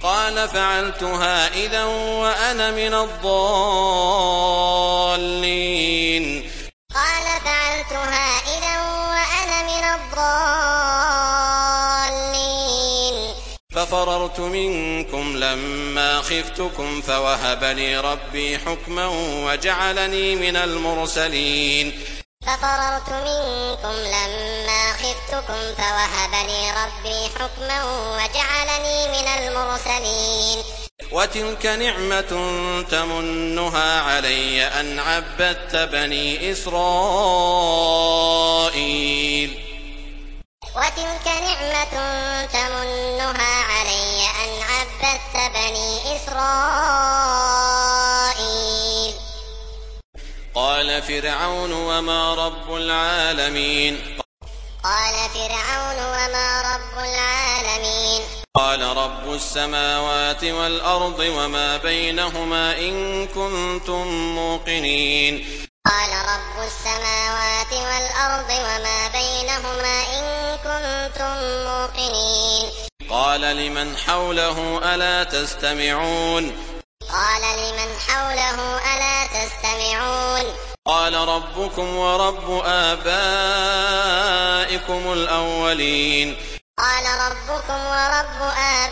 قال فعلتها إذا وأنا من الضالين قال فعلتها إذا وأنا من الضالين ففررت منكم لما خفتكم فوهب لي ربي حكما وجعلني من المرسلين ففررت منكم لما خفتكم فوهب لي ربي حكما وجعلني من المرسلين وتلك نعمة تمنها علي أن عبدت بني إسرائيل وتلك نعمة تمنها علي أن عبدت بني إسرائيل قال فرعون وما رب العالمين قال فرعون وما رب العالمين قال رب السماوات والأرض وما بينهما إن كنتم موقنين قال رب السماوات والأرض وما بينهما إن كنتم موقنين قال لمن حوله ألا تستمعون قال لمن حوله ألا تستمعون قال ربكم ورب آبائكم الأولين قال ربكم ورب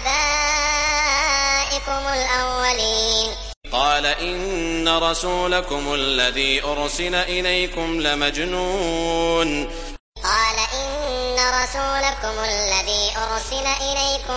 آبائكم الأولين قال إن رسولكم الذي أرسل إليكم لمجنون قال إن رسولكم الذي أرسل إليكم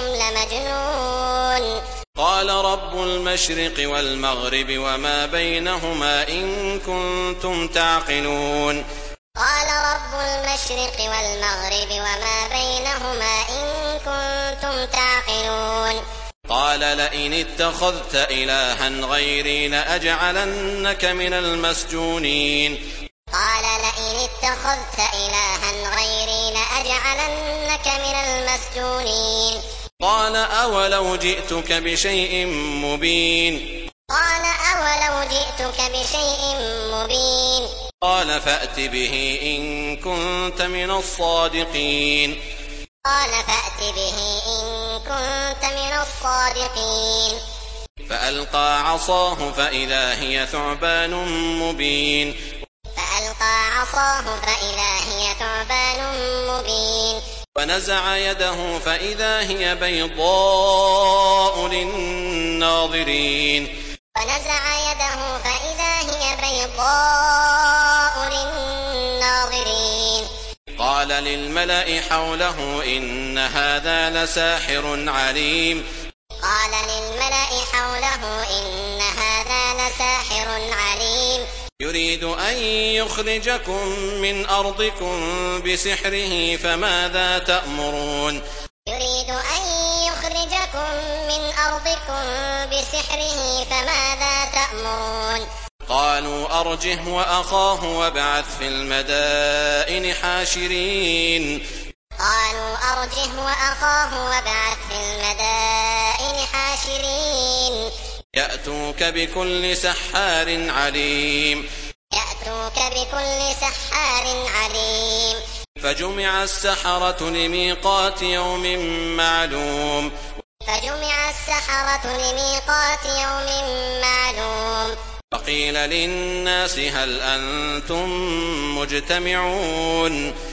لمجنون قال رب المشرق والمغرب وما بينهما إن كنتم تعقلون قال رب المشرق والمغرب وما بينهما إن كنتم تعقلون قال لئن اتخذت إلها غيري لأجعلنك من المسجونين قال لئن اتخذت إلها غيري لأجعلنك من المسجونين قال أولو جئتك بشيء مبين قال أولو جئتك بشيء مبين قال فأت به إن كنت من الصادقين قال فأت به إن كنت من الصادقين فألقى عصاه فإذا هي ثعبان مبين فألقى عصاه فإذا هي ثعبان مبين ونزع يده فإذا هي بيضاء للناظرين ونزع يده فإذا هي بيضاء للناظرين قال للملأ حوله إن هذا لساحر عليم قال للملأ حوله إن هذا لساحر عليم يريد أن يخرجكم من أرضكم بسحره فماذا تأمرون يريد أن يخرجكم من أرضكم بسحره فماذا تأمرون قالوا أرجه وأخاه وابعث في المدائن حاشرين قالوا أرجه وأخاه وابعث في المدائن حاشرين يأتوك بكل سحار عليم يأتوك بكل سحار عليم فجمع السحرة لميقات يوم معلوم فجمع السحرة لميقات يوم معلوم وقيل للناس هل أنتم مجتمعون